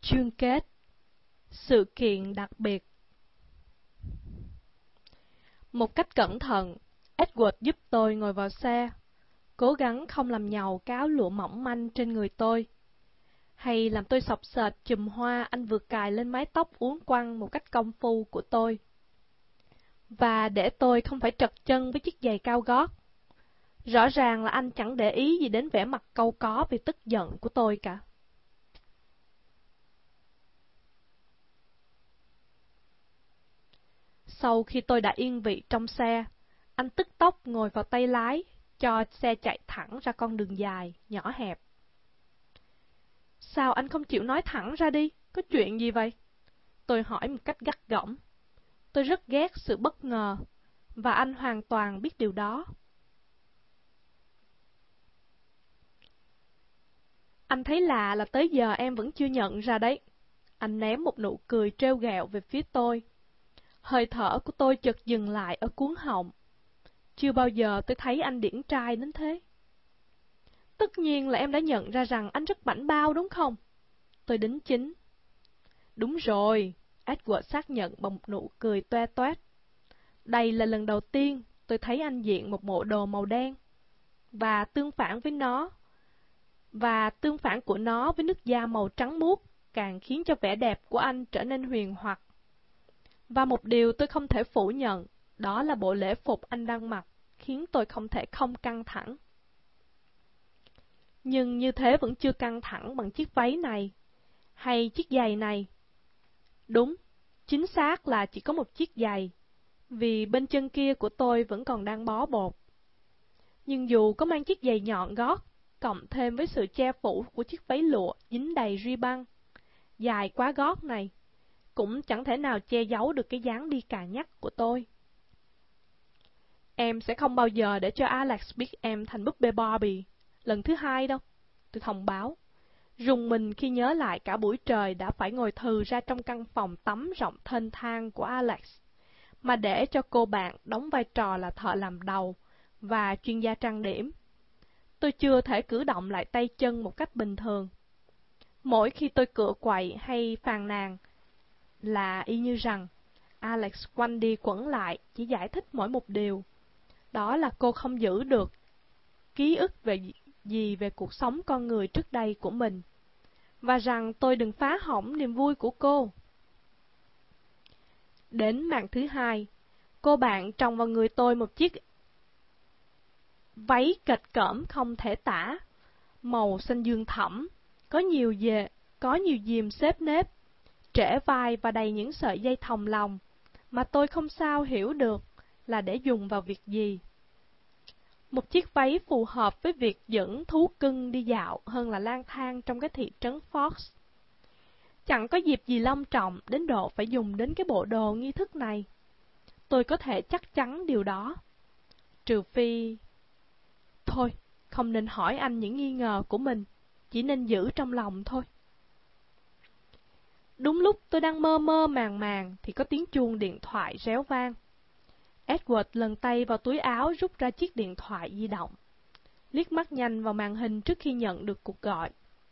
Chương kết. Sự kiện đặc biệt. Một cách cẩn thận, Edward giúp tôi ngồi vào xe, cố gắng không làm nhàu cái áo lụa mỏng manh trên người tôi, hay làm tôi xộc xệch chùm hoa anh vừa cài lên mái tóc uốn quăng một cách công phu của tôi. Và để tôi không phải trật chân với chiếc giày cao gót. Rõ ràng là anh chẳng để ý gì đến vẻ mặt cau có vì tức giận của tôi cả. Sau khi tôi đã yên vị trong xe, anh tức tốc ngồi vào tay lái, cho xe chạy thẳng ra con đường dài, nhỏ hẹp. Sao anh không chịu nói thẳng ra đi? Có chuyện gì vậy? Tôi hỏi một cách gắt gỏng. Tôi rất ghét sự bất ngờ, và anh hoàn toàn biết điều đó. Anh thấy lạ là tới giờ em vẫn chưa nhận ra đấy. Anh ném một nụ cười trêu ghẹo về phía tôi. Hơi thở của tôi chợt dừng lại ở cuống họng. Chưa bao giờ tôi thấy anh điển trai đến thế. Tất nhiên là em đã nhận ra rằng anh rất bảnh bao đúng không? Tôi đính chính. Đúng rồi, Edward xác nhận bằng một nụ cười toe toét. Đây là lần đầu tiên tôi thấy anh diện một bộ đồ màu đen. Và tương phản của nó với nước da màu trắng muốt càng khiến cho vẻ đẹp của anh trở nên huyền hoặc. Và một điều tôi không thể phủ nhận, đó là bộ lễ phục anh đang mặc, khiến tôi không thể không căng thẳng. Nhưng như thế vẫn chưa căng thẳng bằng chiếc váy này, hay chiếc giày này. Đúng, chính xác là chỉ có một chiếc giày, vì bên chân kia của tôi vẫn còn đang bó bột. Nhưng dù có mang chiếc giày nhọn gót, cộng thêm với sự che phủ của chiếc váy lụa dính đầy ruy băng, dài quá gót này, cũng chẳng thể nào che giấu được cái dáng đi cà nhắc của tôi. Em sẽ không bao giờ để cho Alex biết em thành búp bê Barbie lần thứ hai đâu, tôi thông báo, rùng mình khi nhớ lại cả buổi trời đã phải ngồi thừ ra trong căn phòng tắm rộng thênh thang của Alex, mà để cho cô bạn đóng vai trò là thợ làm đầu và chuyên gia trang điểm. Tôi chưa thể cử động lại tay chân một cách bình thường. Mỗi khi tôi cựa quậy hay phàn nàn, là y như rằng Alex quanh đi quẩn lại chỉ giải thích mỗi một điều. Đó là cô không giữ được ký ức về cuộc sống con người trước đây của mình, và rằng tôi đừng phá hỏng niềm vui của cô. Đến màn thứ hai, cô bạn trồng vào người tôi một chiếc váy kịch cỡm không thể tả, màu xanh dương thẫm, có nhiều diềm xếp nếp, trễ vai và đầy những sợi dây thòng lòng, mà tôi không sao hiểu được là để dùng vào việc gì. Một chiếc váy phù hợp với việc dẫn thú cưng đi dạo hơn là lang thang trong cái thị trấn Fox. Chẳng có dịp gì long trọng đến độ phải dùng đến cái bộ đồ nghi thức này. Tôi có thể chắc chắn điều đó. Trừ phi... Thôi, không nên hỏi anh những nghi ngờ của mình, chỉ nên giữ trong lòng thôi. Đúng lúc tôi đang mơ mơ màng màng thì có tiếng chuông điện thoại réo vang. Edward lần tay vào túi áo rút ra chiếc điện thoại di động, liếc mắt nhanh vào màn hình trước khi nhận được cuộc gọi.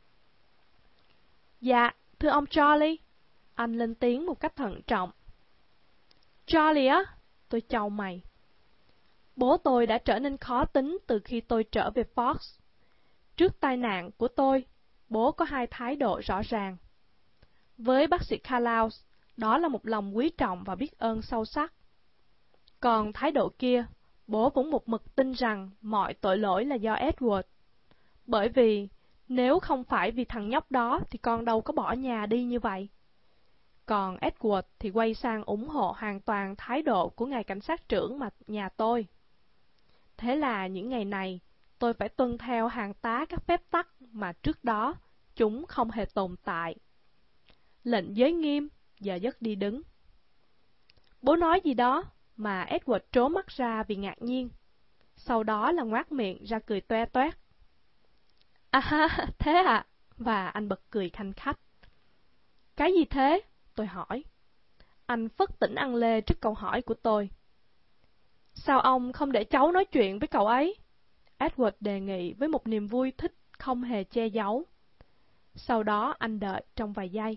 Dạ, thưa ông Charlie, anh lên tiếng một cách thận trọng. Charlie á? Tôi chau mày. Bố tôi đã trở nên khó tính từ khi tôi trở về Fox. Trước tai nạn của tôi, bố có hai thái độ rõ ràng. Với bác sĩ Carlows, đó là một lòng quý trọng và biết ơn sâu sắc. Còn thái độ kia, bố vẫn một mực tin rằng mọi tội lỗi là do Edward. Bởi vì nếu không phải vì thằng nhóc đó thì con đâu có bỏ nhà đi như vậy. Còn Edward thì quay sang ủng hộ hoàn toàn thái độ của ngài cảnh sát trưởng mà nhà tôi. Thế là những ngày này, tôi phải tuân theo hàng tá các phép tắc mà trước đó chúng không hề tồn tại. Lệnh giới nghiêm, giờ giấc đi đứng. Bố nói gì đó mà Edward trố mắt ra vì ngạc nhiên. Sau đó là ngoác miệng ra cười toe toét. À ha, thế à? Và anh bật cười khanh khách. Cái gì thế? Tôi hỏi. Anh phất tỉnh ăn lê trước câu hỏi của tôi. Sao ông không để cháu nói chuyện với cậu ấy? Edward đề nghị với một niềm vui thích không hề che giấu. Sau đó anh đợi trong vài giây.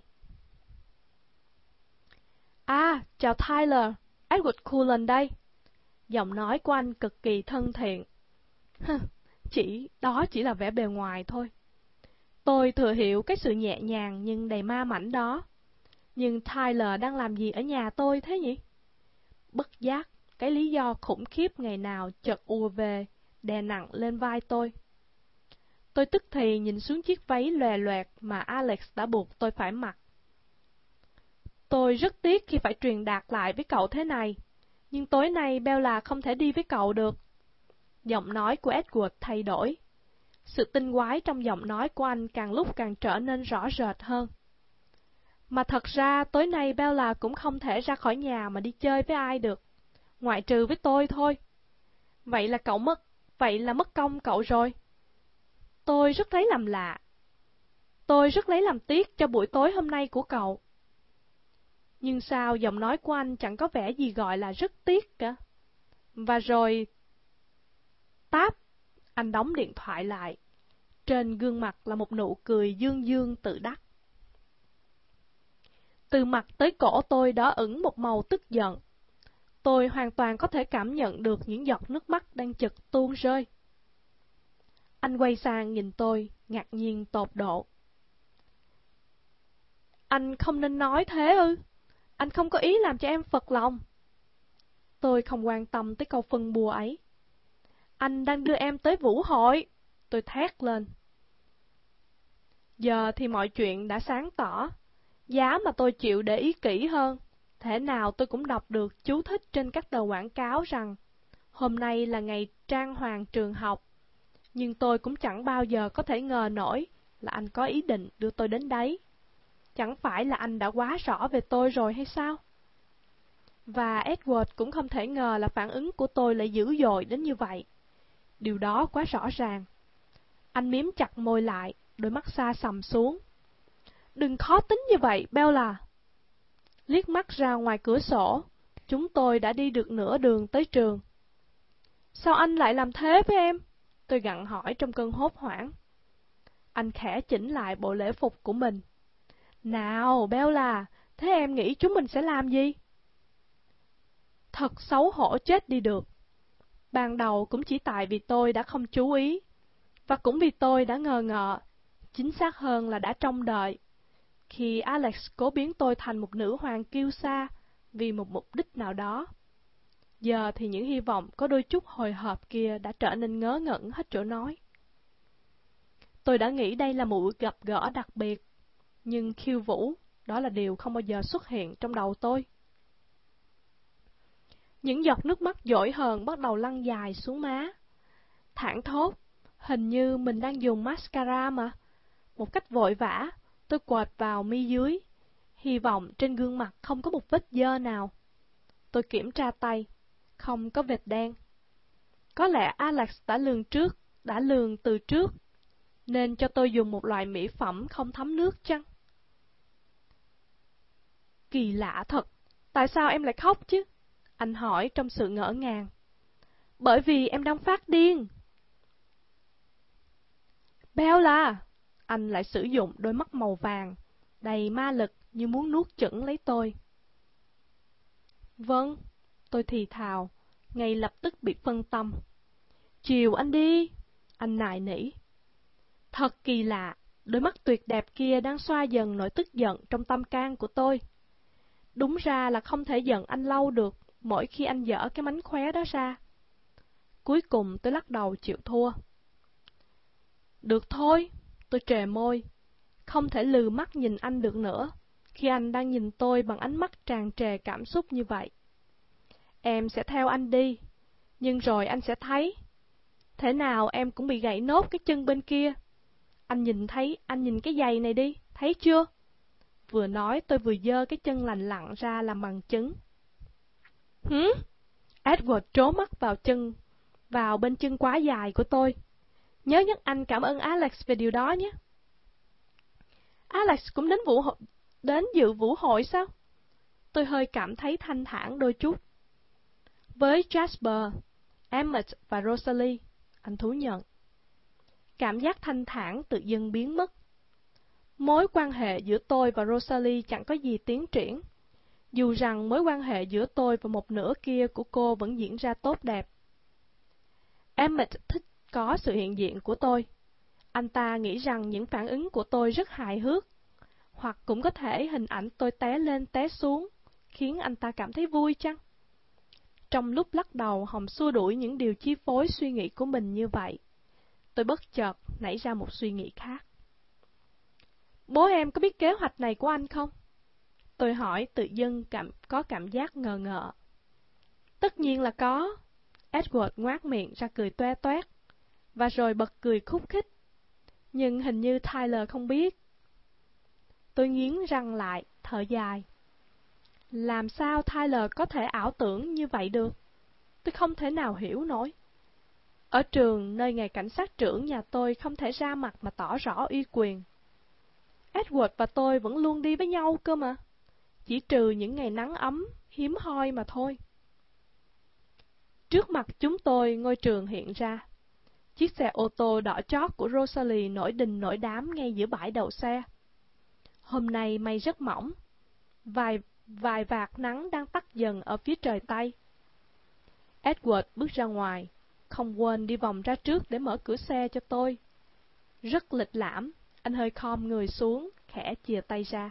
Chào Tyler, Edward Cullen đây. Giọng nói của anh cực kỳ thân thiện. Đó chỉ là vẻ bề ngoài thôi. Tôi thừa hiểu cái sự nhẹ nhàng nhưng đầy ma mảnh đó. Nhưng Tyler đang làm gì ở nhà tôi thế nhỉ? Bất giác, cái lý do khủng khiếp ngày nào chợt ùa về, đè nặng lên vai tôi. Tôi tức thì nhìn xuống chiếc váy lòe loẹt mà Alex đã buộc tôi phải mặc. Tôi rất tiếc khi phải truyền đạt lại với cậu thế này, nhưng tối nay Bella không thể đi với cậu được. Giọng nói của Edward thay đổi. Sự tinh quái trong giọng nói của anh càng lúc càng trở nên rõ rệt hơn. Mà thật ra tối nay Bella cũng không thể ra khỏi nhà mà đi chơi với ai được, ngoại trừ với tôi thôi. Vậy là mất công cậu rồi. Tôi rất lấy làm lạ. Tôi rất lấy làm tiếc cho buổi tối hôm nay của cậu. Nhưng sao giọng nói của anh chẳng có vẻ gì gọi là rất tiếc cả. Và rồi... Táp! Anh đóng điện thoại lại. Trên gương mặt là một nụ cười dương dương tự đắc. Từ mặt tới cổ tôi đỏ ửng một màu tức giận. Tôi hoàn toàn có thể cảm nhận được những giọt nước mắt đang chực tuôn rơi. Anh quay sang nhìn tôi, ngạc nhiên tột độ. Anh không nên nói thế ư? Anh không có ý làm cho em phật lòng. Tôi không quan tâm tới câu phân bua ấy. Anh đang đưa em tới vũ hội. Tôi thét lên. Giờ thì mọi chuyện đã sáng tỏ. Giá mà tôi chịu để ý kỹ hơn, thể nào tôi cũng đọc được chú thích trên các tờ quảng cáo rằng hôm nay là ngày trang hoàng trường học. Nhưng tôi cũng chẳng bao giờ có thể ngờ nổi là anh có ý định đưa tôi đến đấy. Chẳng phải là anh đã quá rõ về tôi rồi hay sao? Và Edward cũng không thể ngờ là phản ứng của tôi lại dữ dội đến như vậy. Điều đó quá rõ ràng. Anh miếm chặt môi lại, đôi mắt xa sầm xuống. Đừng khó tính như vậy, Bella. Liếc mắt ra ngoài cửa sổ, chúng tôi đã đi được nửa đường tới trường. Sao anh lại làm thế với em? Tôi gặng hỏi trong cơn hốt hoảng. Anh khẽ chỉnh lại bộ lễ phục của mình. Nào, Bella, thế em nghĩ chúng mình sẽ làm gì? Thật xấu hổ chết đi được. Ban đầu cũng chỉ tại vì tôi đã không chú ý, và cũng vì tôi đã ngờ ngợ, chính xác hơn là đã trông đợi, khi Alex cố biến tôi thành một nữ hoàng kiêu sa vì một mục đích nào đó. Giờ thì những hy vọng có đôi chút hồi hộp kia đã trở nên ngớ ngẩn hết chỗ nói. Tôi đã nghĩ đây là một gặp gỡ đặc biệt, nhưng khiêu vũ, đó là điều không bao giờ xuất hiện trong đầu tôi. Những giọt nước mắt dỗi hờn bắt đầu lăn dài xuống má. Thảng thốt, hình như mình đang dùng mascara mà. Một cách vội vã, tôi quệt vào mi dưới, hy vọng trên gương mặt không có một vết dơ nào. Tôi kiểm tra tay, không có vệt đen. Có lẽ Alex đã lường từ trước, nên cho tôi dùng một loại mỹ phẩm không thấm nước chăng? Kỳ lạ thật, tại sao em lại khóc chứ? Anh hỏi trong sự ngỡ ngàng. Bởi vì em đang phát điên. Bella! Anh lại sử dụng đôi mắt màu vàng, đầy ma lực như muốn nuốt chửng lấy tôi. Vâng, tôi thì thào, ngay lập tức bị phân tâm. Chiều anh đi, anh nài nỉ. Thật kỳ lạ, đôi mắt tuyệt đẹp kia đang xoa dần nỗi tức giận trong tâm can của tôi. Đúng ra là không thể giận anh lâu được mỗi khi anh dở cái mánh khóe đó ra. Cuối cùng tôi lắc đầu chịu thua. Được thôi, tôi trề môi. Không thể lừ mắt nhìn anh được nữa, khi anh đang nhìn tôi bằng ánh mắt tràn trề cảm xúc như vậy. Em sẽ theo anh đi, nhưng rồi anh sẽ thấy. Thế nào em cũng bị gãy nốt cái chân bên kia. Anh nhìn cái giày này đi, thấy chưa? Vừa nói tôi vừa giơ cái chân lành lặn ra làm bằng chứng. Edward trố mắt vào bên chân quá dài của tôi. Nhớ nhắc anh cảm ơn Alex về điều đó nhé. Alex cũng đến dự vũ hội sao? Tôi hơi cảm thấy thanh thản đôi chút. Với Jasper, Emmett và Rosalie, anh thú nhận. Cảm giác thanh thản tự dưng biến mất. Mối quan hệ giữa tôi và Rosalie chẳng có gì tiến triển, dù rằng mối quan hệ giữa tôi và một nửa kia của cô vẫn diễn ra tốt đẹp. Emmett thích có sự hiện diện của tôi. Anh ta nghĩ rằng những phản ứng của tôi rất hài hước, hoặc cũng có thể hình ảnh tôi té lên té xuống, khiến anh ta cảm thấy vui chăng? Trong lúc lắc đầu hòng xua đuổi những điều chi phối suy nghĩ của mình như vậy, tôi bất chợt nảy ra một suy nghĩ khác. Bố em có biết kế hoạch này của anh không? Tôi hỏi tự dưng có cảm giác ngờ ngợ. Tất nhiên là có. Edward ngoác miệng ra cười toe toét, và rồi bật cười khúc khích. Nhưng hình như Tyler không biết. Tôi nghiến răng lại, thở dài. Làm sao Tyler có thể ảo tưởng như vậy được? Tôi không thể nào hiểu nổi. Ở trường, nơi ngài cảnh sát trưởng nhà tôi không thể ra mặt mà tỏ rõ uy quyền. Edward và tôi vẫn luôn đi với nhau cơ mà. Chỉ trừ những ngày nắng ấm, hiếm hoi mà thôi. Trước mặt chúng tôi, ngôi trường hiện ra. Chiếc xe ô tô đỏ chót của Rosalie nổi đình nổi đám ngay giữa bãi đậu xe. Hôm nay mây rất mỏng. Vài vạt nắng đang tắt dần ở phía trời Tây. Edward bước ra ngoài, không quên đi vòng ra trước để mở cửa xe cho tôi. Rất lịch lãm, anh hơi khom người xuống, khẽ chìa tay ra.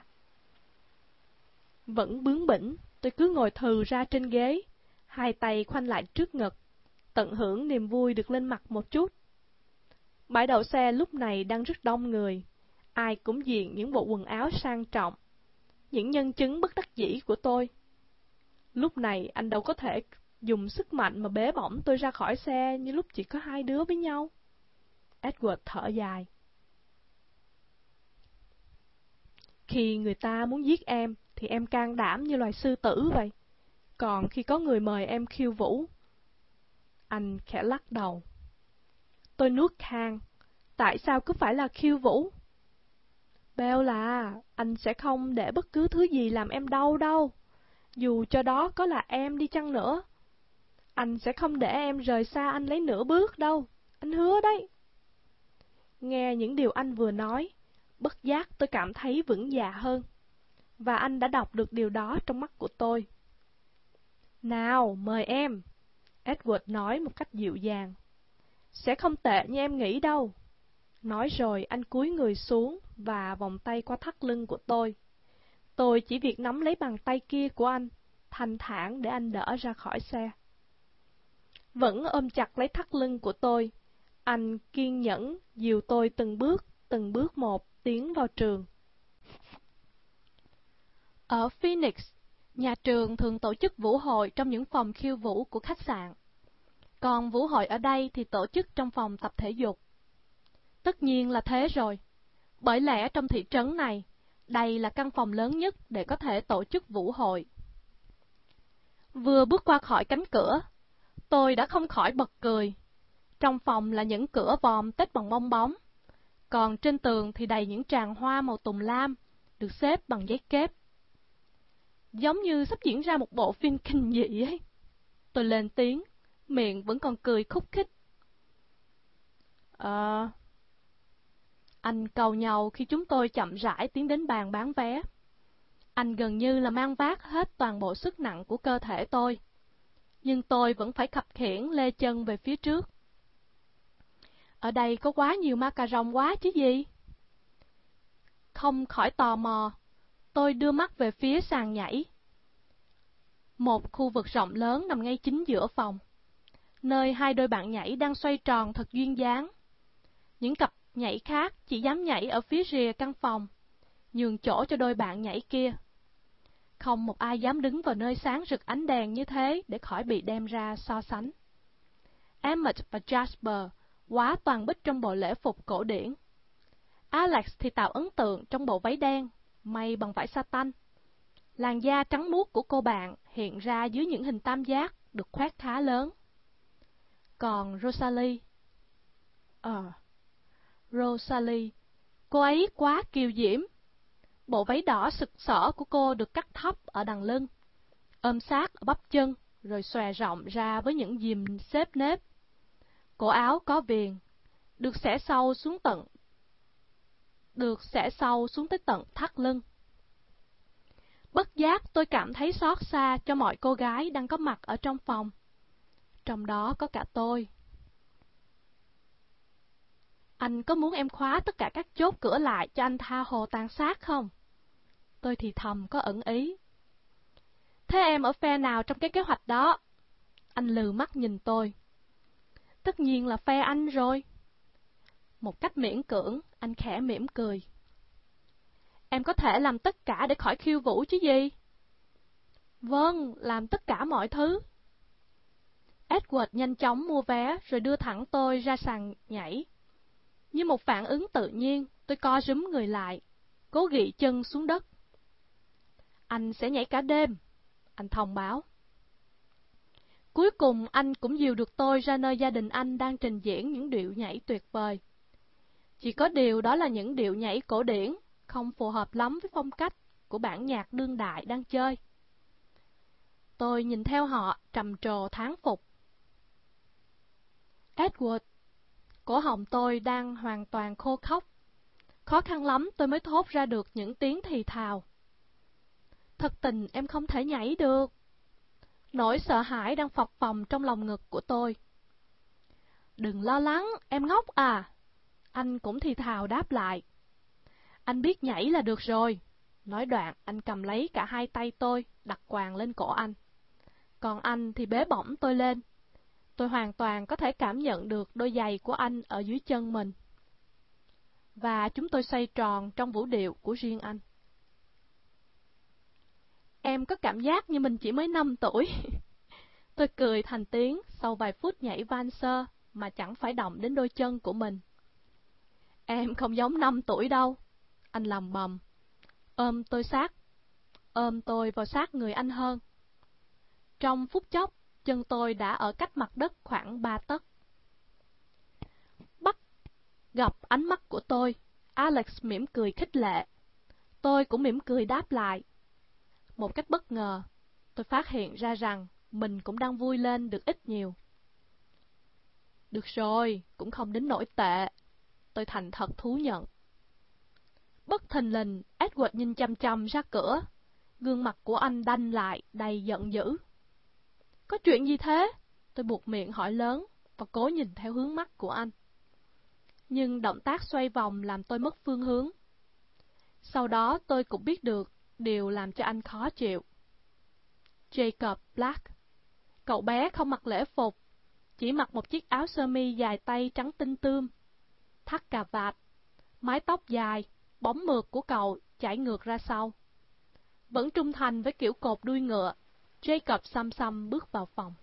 Vẫn bướng bỉnh, tôi cứ ngồi thừ ra trên ghế, hai tay khoanh lại trước ngực, tận hưởng niềm vui được lên mặt một chút. Bãi đậu xe lúc này đang rất đông người, ai cũng diện những bộ quần áo sang trọng, những nhân chứng bất đắc dĩ của tôi. Lúc này anh đâu có thể dùng sức mạnh mà bế bổng tôi ra khỏi xe như lúc chỉ có hai đứa với nhau. Edward thở dài. Khi người ta muốn giết em thì em can đảm như loài sư tử vậy. Còn khi có người mời em khiêu vũ... Anh khẽ lắc đầu. Tôi nuốt khan. Tại sao cứ phải là khiêu vũ? Bella, anh sẽ không để bất cứ thứ gì làm em đau đâu. Dù cho đó có là em đi chăng nữa. Anh sẽ không để em rời xa anh lấy nửa bước đâu. Anh hứa đấy. Nghe những điều anh vừa nói, bất giác tôi cảm thấy vững dạ hơn. Và anh đã đọc được điều đó trong mắt của tôi. Nào, mời em. Edward nói một cách dịu dàng. Sẽ không tệ như em nghĩ đâu. Nói rồi anh cúi người xuống và vòng tay qua thắt lưng của tôi. Tôi chỉ việc nắm lấy bàn tay kia của anh, thanh thản để anh đỡ ra khỏi xe. Vẫn ôm chặt lấy thắt lưng của tôi, anh kiên nhẫn dìu tôi từng bước một tiến vào trường. Ở Phoenix, nhà trường thường tổ chức vũ hội trong những phòng khiêu vũ của khách sạn. Còn vũ hội ở đây thì tổ chức trong phòng tập thể dục. Tất nhiên là thế rồi, bởi lẽ trong thị trấn này, đây là căn phòng lớn nhất để có thể tổ chức vũ hội. Vừa bước qua khỏi cánh cửa, tôi đã không khỏi bật cười. Trong phòng là những cửa vòm tết bằng bong bóng, còn trên tường thì đầy những tràng hoa màu tùng lam, được xếp bằng giấy kép. Giống như sắp diễn ra một bộ phim kinh dị ấy. Tôi lên tiếng, miệng vẫn còn cười khúc khích. Anh cau nhàu khi chúng tôi chậm rãi tiến đến bàn bán vé. Anh gần như là mang vác hết toàn bộ sức nặng của cơ thể tôi. Nhưng tôi vẫn phải khập khiễng lê chân về phía trước. Ở đây có quá nhiều ma cà rồng quá chứ gì? Không khỏi tò mò, tôi đưa mắt về phía sàn nhảy. Một khu vực rộng lớn nằm ngay chính giữa phòng, nơi hai đôi bạn nhảy đang xoay tròn thật duyên dáng. Những cặp nhảy khác chỉ dám nhảy ở phía rìa căn phòng, nhường chỗ cho đôi bạn nhảy kia. Không một ai dám đứng vào nơi sáng rực ánh đèn như thế để khỏi bị đem ra so sánh. Emmett và Jasper quá toàn bích trong bộ lễ phục cổ điển. Alex thì tạo ấn tượng trong bộ váy đen, may bằng vải sa-tanh. Làn da trắng muốt của cô bạn hiện ra dưới những hình tam giác được khoét khá lớn. Còn Rosalie... Rosalie, cô ấy quá kiều diễm. Bộ váy đỏ sực sỡ của cô được cắt thấp ở đằng lưng, ôm sát ở bắp chân, rồi xòe rộng ra với những diềm xếp nếp. Cổ áo có viền, được xẻ sâu xuống tận được xẻ sâu xuống tới tận thắt lưng. Bất giác tôi cảm thấy xót xa cho mọi cô gái đang có mặt ở trong phòng. Trong đó có cả tôi. Anh có muốn em khóa tất cả các chốt cửa lại cho anh tha hồ tàn sát không? Tôi thì thầm có ẩn ý. Thế em ở phe nào trong cái kế hoạch đó? Anh lừ mắt nhìn tôi. Tất nhiên là phe anh rồi. Một cách miễn cưỡng, anh khẽ mỉm cười. Em có thể làm tất cả để khỏi khiêu vũ chứ gì? Vâng, làm tất cả mọi thứ. Edward nhanh chóng mua vé rồi đưa thẳng tôi ra sàn nhảy. Như một phản ứng tự nhiên, tôi co rúm người lại, cố gị chân xuống đất. Anh sẽ nhảy cả đêm, anh thông báo. Cuối cùng anh cũng dìu được tôi ra nơi gia đình anh đang trình diễn những điệu nhảy tuyệt vời. Chỉ có điều đó là những điệu nhảy cổ điển, không phù hợp lắm với phong cách của bản nhạc đương đại đang chơi. Tôi nhìn theo họ trầm trồ thán phục. Edward, cổ họng tôi đang hoàn toàn khô khốc. Khó khăn lắm tôi mới thốt ra được những tiếng thì thào. Thật tình em không thể nhảy được. Nỗi sợ hãi đang phập phồng trong lòng ngực của tôi. Đừng lo lắng, em ngốc à. Anh cũng thì thào đáp lại. Anh biết nhảy là được rồi. Nói đoạn, anh cầm lấy cả hai tay tôi, đặt quàng lên cổ anh. Còn anh thì bế bổng tôi lên. Tôi hoàn toàn có thể cảm nhận được đôi giày của anh ở dưới chân mình. Và chúng tôi xoay tròn trong vũ điệu của riêng anh. Em có cảm giác như mình chỉ mới 5 tuổi. Tôi cười thành tiếng sau vài phút nhảy valser mà chẳng phải động đến đôi chân của mình. Em không giống 5 tuổi đâu, anh lầm bầm. Ôm tôi vào sát người anh hơn. Trong phút chốc, chân tôi đã ở cách mặt đất khoảng 3 tấc. Bắt gặp ánh mắt của tôi, Alex mỉm cười khích lệ. Tôi cũng mỉm cười đáp lại. Một cách bất ngờ, tôi phát hiện ra rằng mình cũng đang vui lên được ít nhiều. Được rồi, cũng không đến nỗi tệ, tôi thành thật thú nhận. Bất thình lình, Edward nhìn chằm chằm ra cửa. Gương mặt của anh đanh lại, đầy giận dữ. Có chuyện gì thế? Tôi buột miệng hỏi lớn và cố nhìn theo hướng mắt của anh. Nhưng động tác xoay vòng làm tôi mất phương hướng. Sau đó tôi cũng biết được điều làm cho anh khó chịu. Jacob Black. Cậu bé không mặc lễ phục, chỉ mặc một chiếc áo sơ mi dài tay trắng tinh tươm, thắt cà vạt, mái tóc dài, bóng mượt của cậu chảy ngược ra sau. Vẫn trung thành với kiểu cột đuôi ngựa, Jacob xăm xăm bước vào phòng.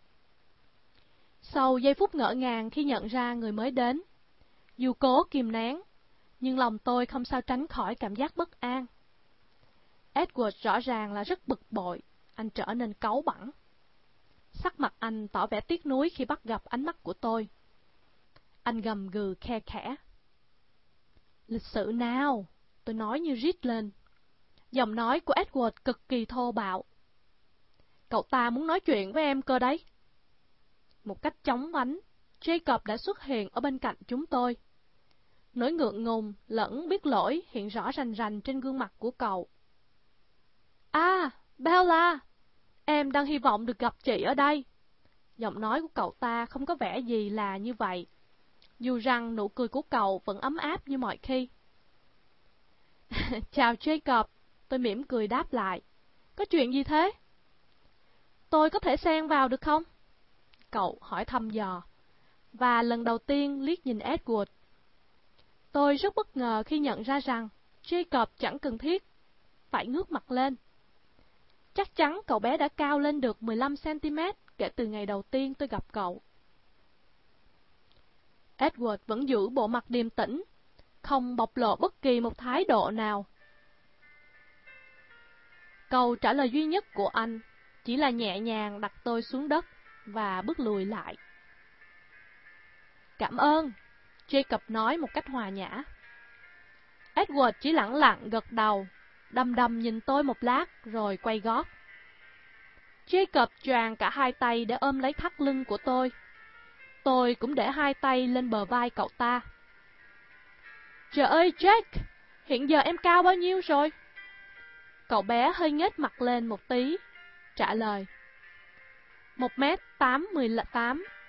Sau giây phút ngỡ ngàng khi nhận ra người mới đến, dù cố kìm nén, nhưng lòng tôi không sao tránh khỏi cảm giác bất an. Edward rõ ràng là rất bực bội, anh trở nên cáu bẳn. Sắc mặt anh tỏ vẻ tiếc nuối khi bắt gặp ánh mắt của tôi. Anh gầm gừ khe khẽ. Lịch sự nào, tôi nói như rít lên. Giọng nói của Edward cực kỳ thô bạo. Cậu ta muốn nói chuyện với em cơ đấy. Một cách chóng vánh, Jacob đã xuất hiện ở bên cạnh chúng tôi. Nỗi ngượng ngùng lẫn biết lỗi hiện rõ rành rành trên gương mặt của cậu. À, Bella, em đang hy vọng được gặp chị ở đây. Giọng nói của cậu ta không có vẻ gì là như vậy, dù rằng nụ cười của cậu vẫn ấm áp như mọi khi. Chào Jacob, tôi mỉm cười đáp lại. Có chuyện gì thế? Tôi có thể xen vào được không? Cậu hỏi thăm dò, và lần đầu tiên liếc nhìn Edward. Tôi rất bất ngờ khi nhận ra rằng Jacob chẳng cần thiết phải ngước mặt lên. Chắc chắn cậu bé đã cao lên được 15 cm kể từ ngày đầu tiên tôi gặp cậu. Edward vẫn giữ bộ mặt điềm tĩnh, không bộc lộ bất kỳ một thái độ nào. Câu trả lời duy nhất của anh chỉ là nhẹ nhàng đặt tôi xuống đất và bước lùi lại. Cảm ơn, Jacob nói một cách hòa nhã. Edward chỉ lẳng lặng gật đầu, đăm đăm nhìn tôi một lát rồi quay gót. Jacob choàng cả hai tay để ôm lấy thắt lưng của tôi. Tôi cũng để hai tay lên bờ vai cậu ta. Trời ơi, Jake, hiện giờ em cao bao nhiêu rồi? Cậu bé hơi nhếch mặt lên một tí, trả lời. 1m818.